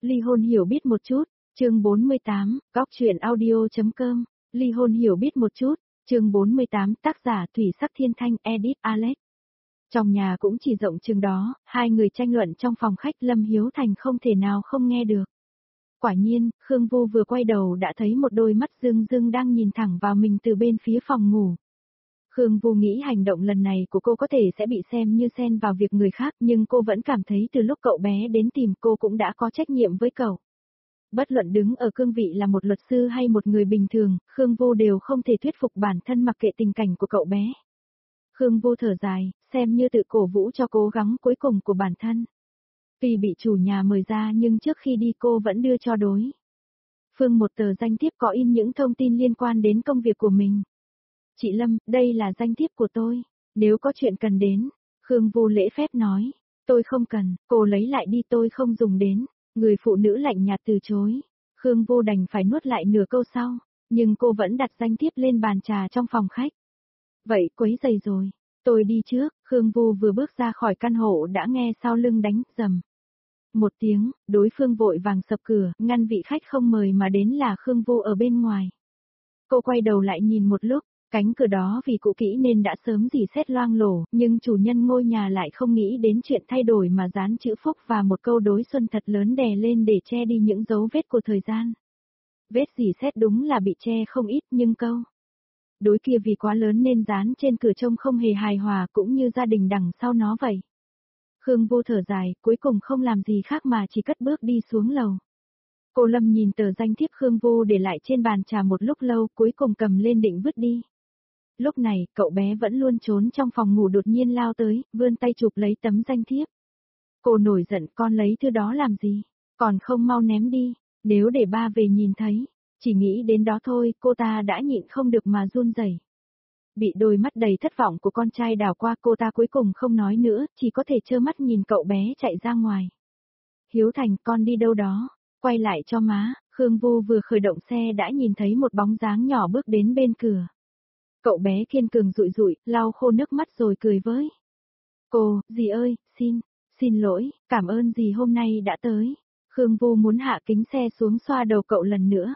Ly hôn hiểu biết một chút, chương 48, góc truyện audio.com, ly hôn hiểu biết một chút, chương 48 tác giả Thủy Sắc Thiên Thanh edit Alex. Trong nhà cũng chỉ rộng chừng đó, hai người tranh luận trong phòng khách Lâm Hiếu Thành không thể nào không nghe được. Quả nhiên, Khương Vô vừa quay đầu đã thấy một đôi mắt rưng rưng đang nhìn thẳng vào mình từ bên phía phòng ngủ. Khương Vô nghĩ hành động lần này của cô có thể sẽ bị xem như xen vào việc người khác, nhưng cô vẫn cảm thấy từ lúc cậu bé đến tìm cô cũng đã có trách nhiệm với cậu. Bất luận đứng ở cương vị là một luật sư hay một người bình thường, Khương Vô đều không thể thuyết phục bản thân mặc kệ tình cảnh của cậu bé. Khương Vô thở dài, xem như tự cổ vũ cho cố gắng cuối cùng của bản thân. Vì bị chủ nhà mời ra nhưng trước khi đi cô vẫn đưa cho đối phương một tờ danh thiếp có in những thông tin liên quan đến công việc của mình. Chị Lâm, đây là danh thiếp của tôi, nếu có chuyện cần đến, Khương Vô lễ phép nói, tôi không cần, cô lấy lại đi tôi không dùng đến, người phụ nữ lạnh nhạt từ chối. Khương Vô đành phải nuốt lại nửa câu sau, nhưng cô vẫn đặt danh thiếp lên bàn trà trong phòng khách. Vậy quấy rầy rồi, tôi đi trước, Khương Vô vừa bước ra khỏi căn hộ đã nghe sau lưng đánh rầm. Một tiếng, đối phương vội vàng sập cửa, ngăn vị khách không mời mà đến là Khương Vô ở bên ngoài. Cô quay đầu lại nhìn một lúc, cánh cửa đó vì cũ kỹ nên đã sớm rỉ sét loang lổ, nhưng chủ nhân ngôi nhà lại không nghĩ đến chuyện thay đổi mà dán chữ phúc và một câu đối xuân thật lớn đè lên để che đi những dấu vết của thời gian. Vết rỉ sét đúng là bị che không ít nhưng câu đối kia vì quá lớn nên dán trên cửa trông không hề hài hòa cũng như gia đình đằng sau nó vậy. Khương Vô thở dài, cuối cùng không làm gì khác mà chỉ cất bước đi xuống lầu. Cô Lâm nhìn tờ danh thiếp Khương Vô để lại trên bàn trà một lúc lâu cuối cùng cầm lên định vứt đi. Lúc này, cậu bé vẫn luôn trốn trong phòng ngủ đột nhiên lao tới, vươn tay chụp lấy tấm danh thiếp. Cô nổi giận, con lấy thứ đó làm gì? Còn không mau ném đi, nếu để ba về nhìn thấy. Chỉ nghĩ đến đó thôi, cô ta đã nhịn không được mà run rẩy. Bị đôi mắt đầy thất vọng của con trai đảo qua cô ta cuối cùng không nói nữa, chỉ có thể trơ mắt nhìn cậu bé chạy ra ngoài. Hiếu Thành, con đi đâu đó? Quay lại cho má, Khương Vô vừa khởi động xe đã nhìn thấy một bóng dáng nhỏ bước đến bên cửa. Cậu bé kiên cường rụi rụi, lau khô nước mắt rồi cười với. Cô, dì ơi, xin lỗi, cảm ơn dì hôm nay đã tới. Khương Vô muốn hạ kính xe xuống xoa đầu cậu lần nữa.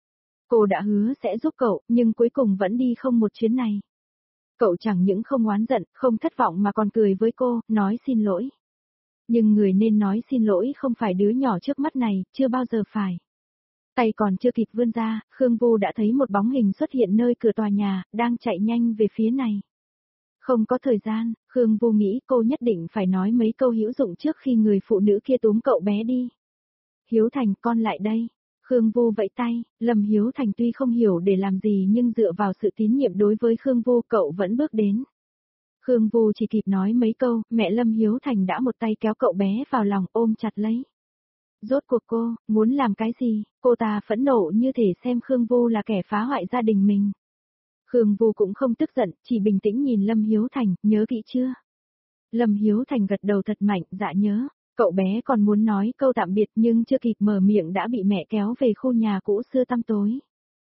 Cô đã hứa sẽ giúp cậu, nhưng cuối cùng vẫn đi không một chuyến này. Cậu chẳng những không oán giận, không thất vọng mà còn cười với cô, nói xin lỗi. Nhưng người nên nói xin lỗi không phải đứa nhỏ trước mắt này, chưa bao giờ phải. Tay còn chưa kịp vươn ra, Khương Vô đã thấy một bóng hình xuất hiện nơi cửa tòa nhà, đang chạy nhanh về phía này. Không có thời gian, Khương Vô nghĩ cô nhất định phải nói mấy câu hữu dụng trước khi người phụ nữ kia túm cậu bé đi. Hiếu Thành, con lại đây. Khương Vô vẫy tay, Lâm Hiếu Thành tuy không hiểu để làm gì nhưng dựa vào sự tín nhiệm đối với Khương Vô cậu vẫn bước đến. Khương Vô chỉ kịp nói mấy câu, mẹ Lâm Hiếu Thành đã một tay kéo cậu bé vào lòng ôm chặt lấy. Rốt cuộc cô, muốn làm cái gì, cô ta phẫn nộ như thể xem Khương Vô là kẻ phá hoại gia đình mình. Khương Vô cũng không tức giận, chỉ bình tĩnh nhìn Lâm Hiếu Thành, nhớ kỹ chưa? Lâm Hiếu Thành gật đầu thật mạnh, dạ nhớ. Cậu bé còn muốn nói câu tạm biệt nhưng chưa kịp mở miệng đã bị mẹ kéo về khu nhà cũ xưa tăm tối.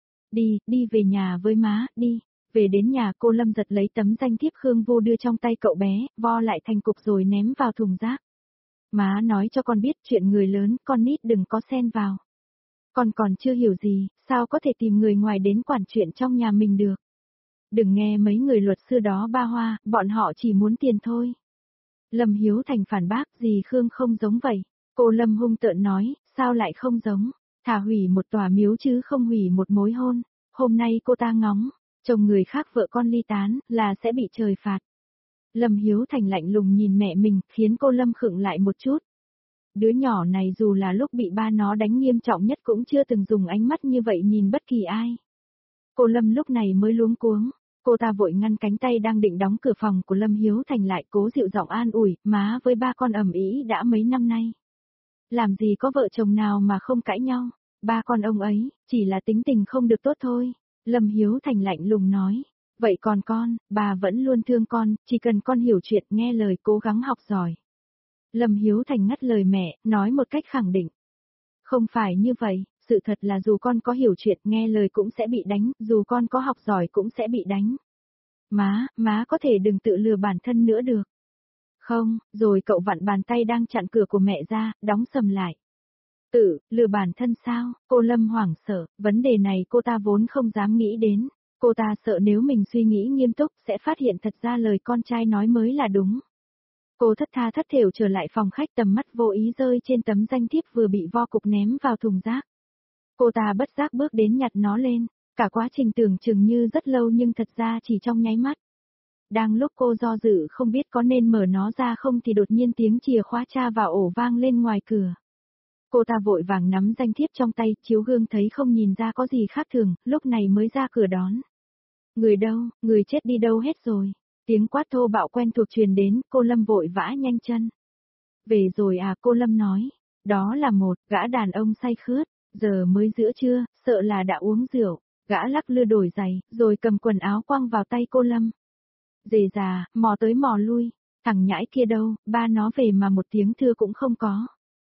Đi về nhà với má, đi. Về đến nhà cô Lâm giật lấy tấm danh thiếp Khương Vô đưa trong tay cậu bé, vo lại thành cục rồi ném vào thùng rác. Má nói cho con biết chuyện người lớn, con nít đừng có xen vào. Con còn chưa hiểu gì, sao có thể tìm người ngoài đến quản chuyện trong nhà mình được. Đừng nghe mấy người luật sư đó ba hoa, bọn họ chỉ muốn tiền thôi. Lâm Hiếu Thành phản bác, gì Khương không giống vậy. Cô Lâm hung tợn nói, sao lại không giống, thà hủy một tòa miếu chứ không hủy một mối hôn. Hôm nay cô ta ngóng, chồng người khác vợ con ly tán, là sẽ bị trời phạt. Lâm Hiếu Thành lạnh lùng nhìn mẹ mình, khiến cô Lâm khựng lại một chút. Đứa nhỏ này dù là lúc bị ba nó đánh nghiêm trọng nhất cũng chưa từng dùng ánh mắt như vậy nhìn bất kỳ ai. Cô Lâm lúc này mới luống cuống. Cô ta vội ngăn cánh tay đang định đóng cửa phòng của Lâm Hiếu Thành lại cố dịu giọng an ủi, má với ba con ầm ĩ đã mấy năm nay. Làm gì có vợ chồng nào mà không cãi nhau, ba con ông ấy, chỉ là tính tình không được tốt thôi. Lâm Hiếu Thành lạnh lùng nói, vậy còn con, bà vẫn luôn thương con, chỉ cần con hiểu chuyện nghe lời cố gắng học giỏi. Lâm Hiếu Thành ngắt lời mẹ, nói một cách khẳng định. Không phải như vậy, sự thật là dù con có hiểu chuyện nghe lời cũng sẽ bị đánh, dù con có học giỏi cũng sẽ bị đánh. Má có thể đừng tự lừa bản thân nữa được. Không, rồi cậu vặn bàn tay đang chặn cửa của mẹ ra, đóng sầm lại. Tự, lừa bản thân sao? Cô Lâm hoảng sợ, vấn đề này cô ta vốn không dám nghĩ đến. Cô ta sợ nếu mình suy nghĩ nghiêm túc sẽ phát hiện thật ra lời con trai nói mới là đúng. Cô thất tha thất thểu trở lại phòng khách, tầm mắt vô ý rơi trên tấm danh thiếp vừa bị vo cục ném vào thùng rác. Cô ta bất giác bước đến nhặt nó lên, cả quá trình tưởng chừng như rất lâu nhưng thật ra chỉ trong nháy mắt. Đang lúc cô do dự không biết có nên mở nó ra không thì đột nhiên tiếng chìa khóa tra vào ổ vang lên ngoài cửa. Cô ta vội vàng nắm danh thiếp trong tay, chiếu gương thấy không nhìn ra có gì khác thường, lúc này mới ra cửa đón. Người đâu, người chết đi đâu hết rồi? Tiếng quát thô bạo quen thuộc truyền đến, cô Lâm vội vã nhanh chân. Về rồi à, cô Lâm nói. Đó là một gã đàn ông say khướt, giờ mới giữa trưa, sợ là đã uống rượu. Gã lắc lư đổi giày, rồi cầm quần áo quăng vào tay cô Lâm. Dề già, mò tới mò lui, thằng nhãi kia đâu, ba nó về mà một tiếng thưa cũng không có.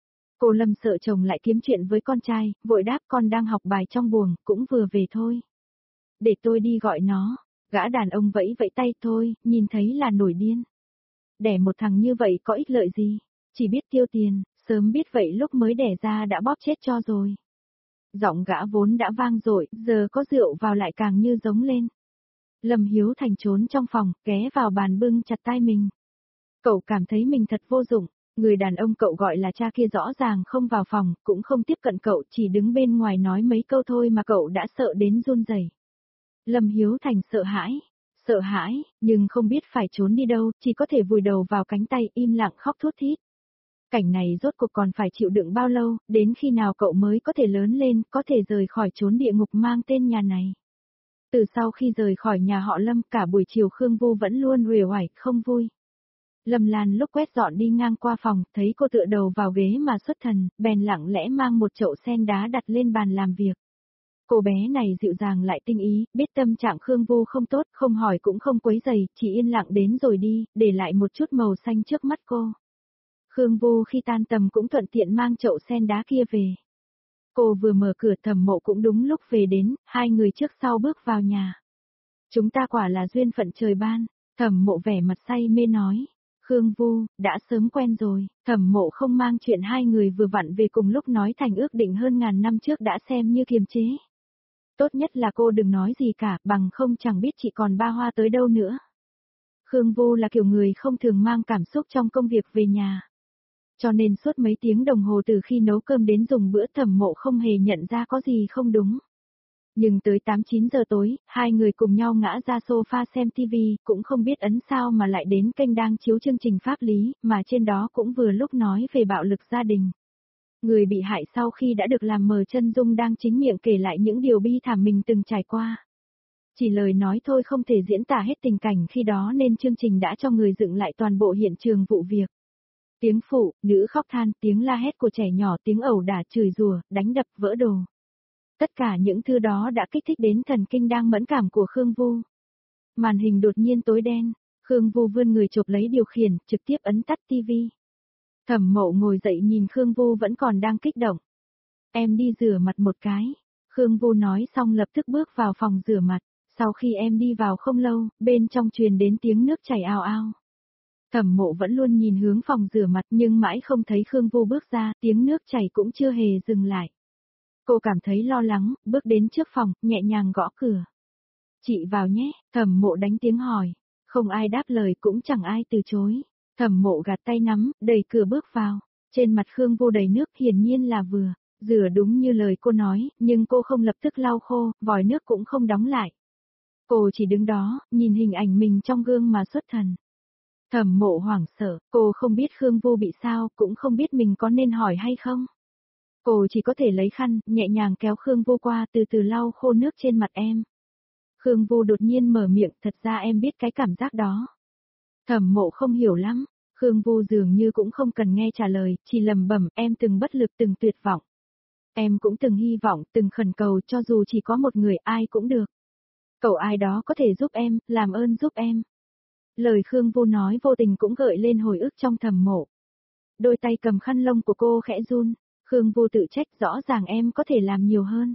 Cô Lâm sợ chồng lại kiếm chuyện với con trai, vội đáp con đang học bài trong buồng, cũng vừa về thôi. Để tôi đi gọi nó, gã đàn ông vẫy vẫy tay thôi, nhìn thấy là nổi điên. Đẻ một thằng như vậy có ích lợi gì, chỉ biết tiêu tiền, sớm biết vậy lúc mới đẻ ra đã bóp chết cho rồi. Giọng gã vốn đã vang dội, giờ có rượu vào lại càng như giống lên. Lâm Hiếu Thành trốn trong phòng, ghé vào bàn bưng chặt tai mình. Cậu cảm thấy mình thật vô dụng, người đàn ông cậu gọi là cha kia rõ ràng không vào phòng, cũng không tiếp cận cậu, chỉ đứng bên ngoài nói mấy câu thôi mà cậu đã sợ đến run rẩy. Lâm Hiếu Thành sợ hãi, nhưng không biết phải trốn đi đâu, chỉ có thể vùi đầu vào cánh tay im lặng khóc thút thít. Cảnh này rốt cuộc còn phải chịu đựng bao lâu, đến khi nào cậu mới có thể lớn lên, có thể rời khỏi chốn địa ngục mang tên nhà này. Từ sau khi rời khỏi nhà họ Lâm, cả buổi chiều Khương Vô vẫn luôn uể oải, không vui. Lâm Lan lúc quét dọn đi ngang qua phòng, thấy cô tựa đầu vào ghế mà xuất thần, bèn lặng lẽ mang một chậu sen đá đặt lên bàn làm việc. Cô bé này dịu dàng lại tinh ý, biết tâm trạng Khương Vô không tốt, không hỏi cũng không quấy rầy, chỉ yên lặng đến rồi đi, để lại một chút màu xanh trước mắt cô. Khương Vô khi tan tầm cũng thuận tiện mang chậu sen đá kia về. Cô vừa mở cửa, Thẩm Mộ cũng đúng lúc về đến, hai người trước sau bước vào nhà. Chúng ta quả là duyên phận trời ban, Thẩm Mộ vẻ mặt say mê nói. Khương Vô, đã sớm quen rồi, Thẩm Mộ không mang chuyện hai người vừa vặn về cùng lúc nói thành ước định hơn ngàn năm trước đã xem như kiềm chế. Tốt nhất là cô đừng nói gì cả, bằng không chẳng biết chị còn ba hoa tới đâu nữa. Khương Vô là kiểu người không thường mang cảm xúc trong công việc về nhà. Cho nên suốt mấy tiếng đồng hồ từ khi nấu cơm đến dùng bữa, Thẩm Mộ không hề nhận ra có gì không đúng. Nhưng tới 8-9 giờ tối, hai người cùng nhau ngã ra sofa xem TV, cũng không biết ấn sao mà lại đến kênh đang chiếu chương trình pháp lý, mà trên đó cũng vừa lúc nói về bạo lực gia đình. Người bị hại sau khi đã được làm mờ chân dung đang chính miệng kể lại những điều bi thảm mình từng trải qua. Chỉ lời nói thôi không thể diễn tả hết tình cảnh khi đó nên chương trình đã cho người dựng lại toàn bộ hiện trường vụ việc. Tiếng phụ, nữ khóc than, tiếng la hét của trẻ nhỏ, tiếng ẩu đả chửi rủa, đánh đập, vỡ đồ. Tất cả những thứ đó đã kích thích đến thần kinh đang mẫn cảm của Khương Vô. Màn hình đột nhiên tối đen, Khương Vô vươn người chộp lấy điều khiển, trực tiếp ấn tắt tivi. Thẩm Mộ ngồi dậy nhìn Khương Vô vẫn còn đang kích động. Em đi rửa mặt một cái. Khương Vô nói xong lập tức bước vào phòng rửa mặt. Sau khi em đi vào không lâu, bên trong truyền đến tiếng nước chảy ào ào. Thẩm Mộ vẫn luôn nhìn hướng phòng rửa mặt nhưng mãi không thấy Khương Vô bước ra, tiếng nước chảy cũng chưa hề dừng lại. Cô cảm thấy lo lắng, bước đến trước phòng, nhẹ nhàng gõ cửa. Chị vào nhé, Thẩm Mộ đánh tiếng hỏi. Không ai đáp lời cũng chẳng ai từ chối. Thẩm Mộ gạt tay nắm, đẩy cửa bước vào. Trên mặt Khương Vô đầy nước, hiển nhiên là vừa rửa đúng như lời cô nói, nhưng cô không lập tức lau khô, vòi nước cũng không đóng lại. Cô chỉ đứng đó, nhìn hình ảnh mình trong gương mà xuất thần. Thẩm Mộ hoảng sợ, cô không biết Khương Vô bị sao, cũng không biết mình có nên hỏi hay không. Cô chỉ có thể lấy khăn, nhẹ nhàng kéo Khương Vô qua, từ từ lau khô nước trên mặt em. Khương Vô đột nhiên mở miệng, thật ra em biết cái cảm giác đó. Thẩm Mộ không hiểu lắm, Khương Vô dường như cũng không cần nghe trả lời, chỉ lẩm bẩm, em từng bất lực, từng tuyệt vọng. Em cũng từng hy vọng, từng khẩn cầu, cho dù chỉ có một người, ai cũng được. Cầu ai đó có thể giúp em, làm ơn giúp em. Lời Khương Vô nói vô tình cũng gợi lên hồi ức trong Thẩm Mộ. Đôi tay cầm khăn lông của cô khẽ run, Khương Vô tự trách, rõ ràng em có thể làm nhiều hơn.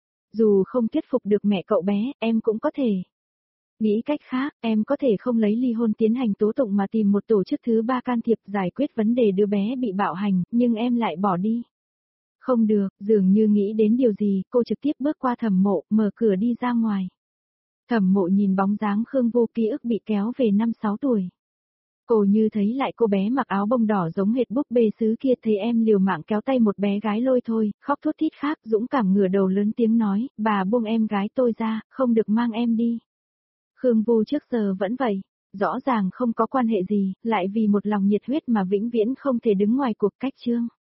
Dù không thuyết phục được mẹ cậu bé, em cũng có thể. Nghĩ cách khác, em có thể không lấy ly hôn tiến hành tố tụng mà tìm một tổ chức thứ ba can thiệp giải quyết vấn đề đứa bé bị bạo hành, nhưng em lại bỏ đi. Không được, dường như nghĩ đến điều gì, cô trực tiếp bước qua Thẩm Mộ, mở cửa đi ra ngoài. Thẩm Mộ nhìn bóng dáng Khương Vô, ký ức bị kéo về 5-6 tuổi. Cô như thấy lại cô bé mặc áo bông đỏ giống hệt búp bê sứ kia, thấy em liều mạng kéo tay một bé gái lôi thôi, khóc thút thít khác, dũng cảm ngửa đầu lớn tiếng nói, bà buông em gái tôi ra, không được mang em đi. Khương Vô trước giờ vẫn vậy, rõ ràng không có quan hệ gì, lại vì một lòng nhiệt huyết mà vĩnh viễn không thể đứng ngoài cuộc cách Trương.